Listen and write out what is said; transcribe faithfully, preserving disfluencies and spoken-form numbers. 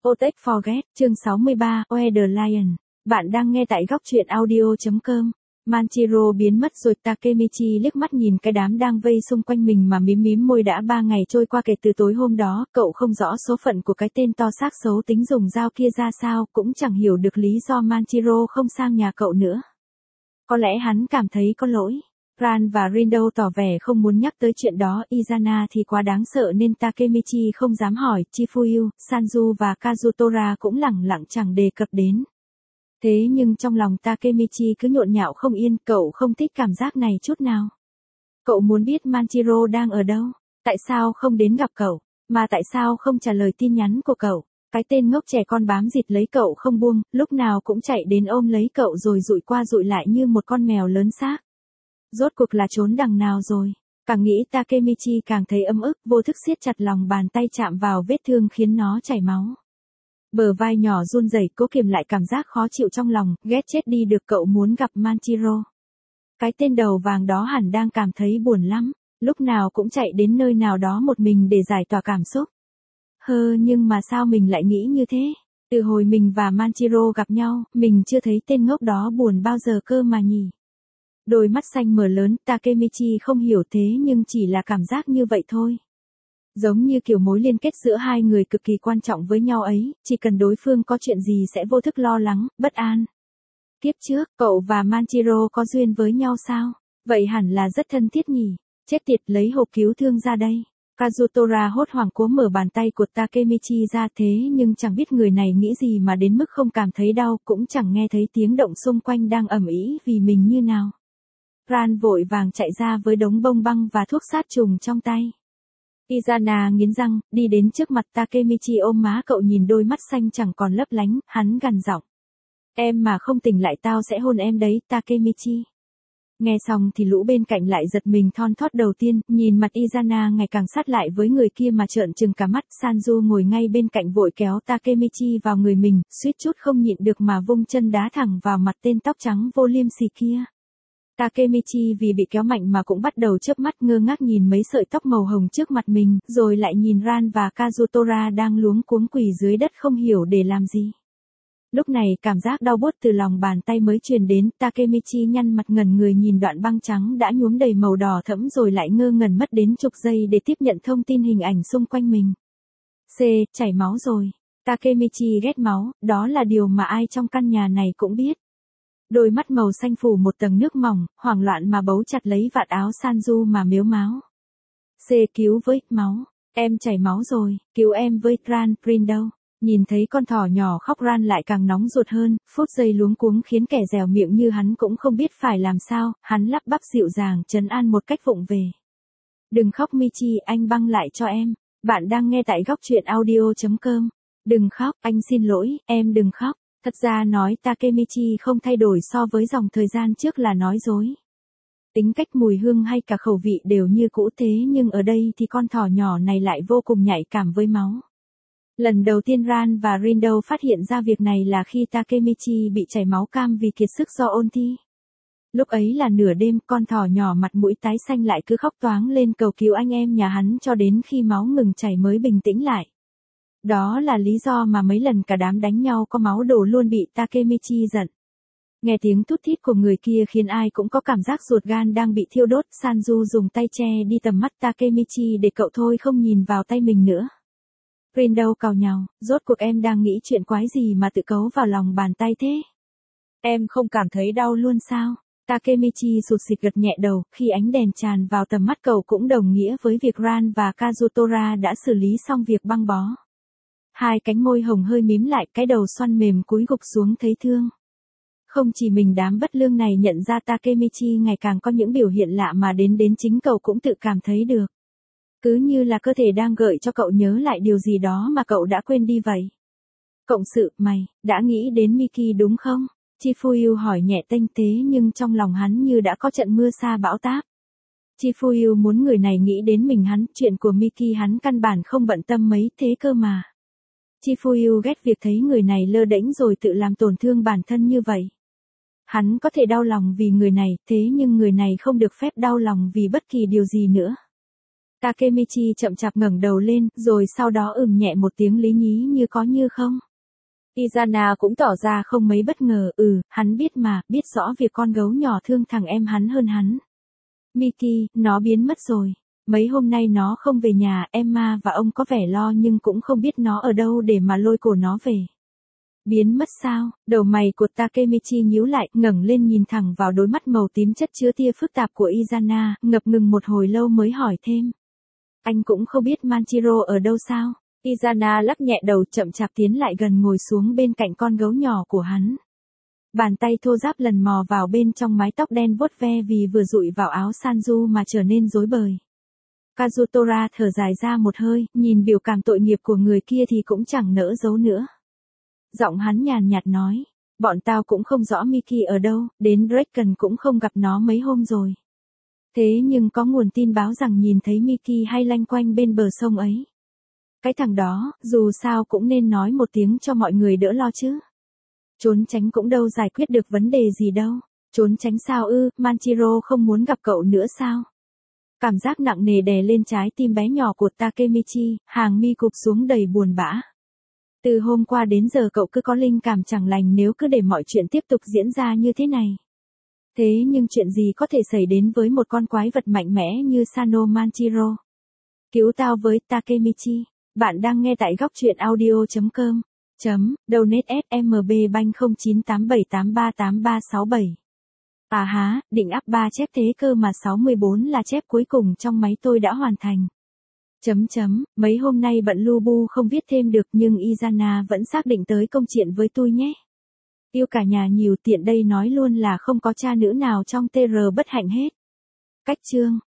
Protect Forget, chương sáu mươi ba, Where the Lion. Bạn đang nghe tại góc truyện audio chấm com. Manchiro biến mất rồi, Takemichi liếc mắt nhìn cái đám đang vây xung quanh mình mà mím mím môi. Đã ba ngày trôi qua kể từ tối hôm đó, cậu không rõ số phận của cái tên to xác xấu tính dùng dao kia ra sao, cũng chẳng hiểu được lý do Manchiro không sang nhà cậu nữa. Có lẽ hắn cảm thấy có lỗi. Ran và Rindo tỏ vẻ không muốn nhắc tới chuyện đó, Izana thì quá đáng sợ nên Takemichi không dám hỏi, Chifuyu, Sanju và Kazutora cũng lẳng lặng chẳng đề cập đến. Thế nhưng trong lòng Takemichi cứ nhộn nhạo không yên, cậu không thích cảm giác này chút nào. Cậu muốn biết Manchiro đang ở đâu, tại sao không đến gặp cậu, mà tại sao không trả lời tin nhắn của cậu. Cái tên ngốc trẻ con bám dịt lấy cậu không buông, lúc nào cũng chạy đến ôm lấy cậu rồi dụi qua dụi lại như một con mèo lớn xác. Rốt cuộc là trốn đằng nào rồi? Càng nghĩ Takemichi càng thấy ấm ức, vô thức siết chặt lòng bàn tay chạm vào vết thương khiến nó chảy máu. Bờ vai nhỏ run rẩy, cố kiềm lại cảm giác khó chịu trong lòng, ghét chết đi được. Cậu muốn gặp Manchiro. Cái tên đầu vàng đó hẳn đang cảm thấy buồn lắm, lúc nào cũng chạy đến nơi nào đó một mình để giải tỏa cảm xúc. Hơ, nhưng mà sao mình lại nghĩ như thế? Từ hồi mình và Manchiro gặp nhau, mình chưa thấy tên ngốc đó buồn bao giờ cơ mà nhỉ? Đôi mắt xanh mở lớn, Takemichi không hiểu thế nhưng chỉ là cảm giác như vậy thôi. Giống như kiểu mối liên kết giữa hai người cực kỳ quan trọng với nhau ấy, chỉ cần đối phương có chuyện gì sẽ vô thức lo lắng, bất an. Kiếp trước, cậu và Manchiro có duyên với nhau sao? Vậy hẳn là rất thân thiết nhỉ? Chết tiệt, lấy hộp cứu thương ra đây. Kazutora hốt hoảng cố mở bàn tay của Takemichi ra, thế nhưng chẳng biết người này nghĩ gì mà đến mức không cảm thấy đau, cũng chẳng nghe thấy tiếng động xung quanh đang ầm ĩ vì mình như nào. Ran vội vàng chạy ra với đống bông băng và thuốc sát trùng trong tay. Izana nghiến răng, đi đến trước mặt Takemichi ôm má cậu, nhìn đôi mắt xanh chẳng còn lấp lánh, hắn gằn giọng. Em mà không tỉnh lại tao sẽ hôn em đấy, Takemichi. Nghe xong thì lũ bên cạnh lại giật mình thon thót. Đầu tiên, nhìn mặt Izana ngày càng sát lại với người kia mà trợn trừng cả mắt. Sanju ngồi ngay bên cạnh vội kéo Takemichi vào người mình, suýt chút không nhịn được mà vung chân đá thẳng vào mặt tên tóc trắng vô liêm sỉ kia. Takemichi vì bị kéo mạnh mà cũng bắt đầu chớp mắt ngơ ngác nhìn mấy sợi tóc màu hồng trước mặt mình, rồi lại nhìn Ran và Kazutora đang luống cuống quỳ dưới đất không hiểu để làm gì. Lúc này cảm giác đau buốt từ lòng bàn tay mới truyền đến, Takemichi nhăn mặt ngẩn người nhìn đoạn băng trắng đã nhuốm đầy màu đỏ thẫm rồi lại ngơ ngẩn mất đến chục giây để tiếp nhận thông tin hình ảnh xung quanh mình. C, chảy máu rồi. Takemichi ghét máu, đó là điều mà ai trong căn nhà này cũng biết. Đôi mắt màu xanh phủ một tầng nước mỏng, hoảng loạn mà bấu chặt lấy vạt áo Sanju mà mếu máo. C, cứu với, máu. Em chảy máu rồi, cứu em với, Ran, Rindo. Nhìn thấy con thỏ nhỏ khóc, Ran lại càng nóng ruột hơn, phút giây luống cuống khiến kẻ dẻo miệng như hắn cũng không biết phải làm sao, hắn lắp bắp dịu dàng trấn an một cách vụng về. Đừng khóc Michi, anh băng lại cho em. Bạn đang nghe tại góc truyện audio chấm com. Đừng khóc, anh xin lỗi, em đừng khóc. Thật ra nói Takemichi không thay đổi so với dòng thời gian trước là nói dối. Tính cách, mùi hương hay cả khẩu vị đều như cũ, thế nhưng ở đây thì con thỏ nhỏ này lại vô cùng nhạy cảm với máu. Lần đầu tiên Ran và Rindo phát hiện ra việc này là khi Takemichi bị chảy máu cam vì kiệt sức do ôn thi. Lúc ấy là nửa đêm, con thỏ nhỏ mặt mũi tái xanh lại cứ khóc toáng lên cầu cứu anh em nhà hắn cho đến khi máu ngừng chảy mới bình tĩnh lại. Đó là lý do mà mấy lần cả đám đánh nhau có máu đổ luôn bị Takemichi giận. Nghe tiếng thút thít của người kia khiến ai cũng có cảm giác ruột gan đang bị thiêu đốt. Sanju dùng tay che đi tầm mắt Takemichi để cậu thôi không nhìn vào tay mình nữa. Rindo càu nhàu, rốt cuộc em đang nghĩ chuyện quái gì mà tự cấu vào lòng bàn tay thế? Em không cảm thấy đau luôn sao? Takemichi sụt sịt gật nhẹ đầu, khi ánh đèn tràn vào tầm mắt cậu cũng đồng nghĩa với việc Ran và Kazutora đã xử lý xong việc băng bó. Hai cánh môi hồng hơi mím lại, cái đầu xoăn mềm cúi gục xuống thấy thương. Không chỉ mình đám bất lương này nhận ra Takemichi ngày càng có những biểu hiện lạ mà đến đến chính cậu cũng tự cảm thấy được. Cứ như là cơ thể đang gợi cho cậu nhớ lại điều gì đó mà cậu đã quên đi vậy. Cộng sự, mày, đã nghĩ đến Miki đúng không? Chifuyu hỏi nhẹ tênh tế nhưng trong lòng hắn như đã có trận mưa sa bão táp. Chifuyu muốn người này nghĩ đến mình hắn, chuyện của Miki hắn căn bản không bận tâm mấy thế cơ mà. Chifuyu ghét việc thấy người này lơ đễnh rồi tự làm tổn thương bản thân như vậy. Hắn có thể đau lòng vì người này, thế nhưng người này không được phép đau lòng vì bất kỳ điều gì nữa. Takemichi chậm chạp ngẩng đầu lên, rồi sau đó ừm nhẹ một tiếng lý nhí như có như không. Izana cũng tỏ ra không mấy bất ngờ, ừ, hắn biết mà, biết rõ việc con gấu nhỏ thương thằng em hắn hơn hắn. Miki, nó biến mất rồi. Mấy hôm nay nó không về nhà, Emma và ông có vẻ lo nhưng cũng không biết nó ở đâu để mà lôi cổ nó về. Biến mất sao? Đầu mày của Takemichi nhíu lại, ngẩng lên nhìn thẳng vào đôi mắt màu tím chất chứa tia phức tạp của Izana, ngập ngừng một hồi lâu mới hỏi thêm. Anh cũng không biết Manchiro ở đâu sao? Izana lắc nhẹ đầu, chậm chạp tiến lại gần ngồi xuống bên cạnh con gấu nhỏ của hắn. Bàn tay thô ráp lần mò vào bên trong mái tóc đen vuốt ve vì vừa dụi vào áo Sanju mà trở nên rối bời. Kazutora thở dài ra một hơi, nhìn biểu cảm tội nghiệp của người kia thì cũng chẳng nỡ giấu nữa. Giọng hắn nhàn nhạt nói, bọn tao cũng không rõ Miki ở đâu, đến Draken cũng không gặp nó mấy hôm rồi. Thế nhưng có nguồn tin báo rằng nhìn thấy Miki hay lanh quanh bên bờ sông ấy. Cái thằng đó, dù sao cũng nên nói một tiếng cho mọi người đỡ lo chứ. Trốn tránh cũng đâu giải quyết được vấn đề gì đâu. Trốn tránh sao ư, Manchiro không muốn gặp cậu nữa sao? Cảm giác nặng nề đè lên trái tim bé nhỏ của Takemichi, hàng mi cụp xuống đầy buồn bã. Từ hôm qua đến giờ cậu cứ có linh cảm chẳng lành nếu cứ để mọi chuyện tiếp tục diễn ra như thế này. Thế nhưng chuyện gì có thể xảy đến với một con quái vật mạnh mẽ như Sano Manchiro? Cứu tao với Takemichi. Bạn đang nghe tại góc truyện audio chấm com. Chấm, donate ét em bê Bank không chín tám bảy tám ba tám ba sáu bảy. À há, định up ba chép thế cơ mà sáu mươi bốn là chép cuối cùng trong máy tôi đã hoàn thành. Chấm chấm, mấy hôm nay bận lu bu không viết thêm được nhưng Izana vẫn xác định tới công chuyện với tôi nhé. Yêu cả nhà nhiều, tiện đây nói luôn là không có cha nữ nào trong tê rờ bất hạnh hết. Cách chương.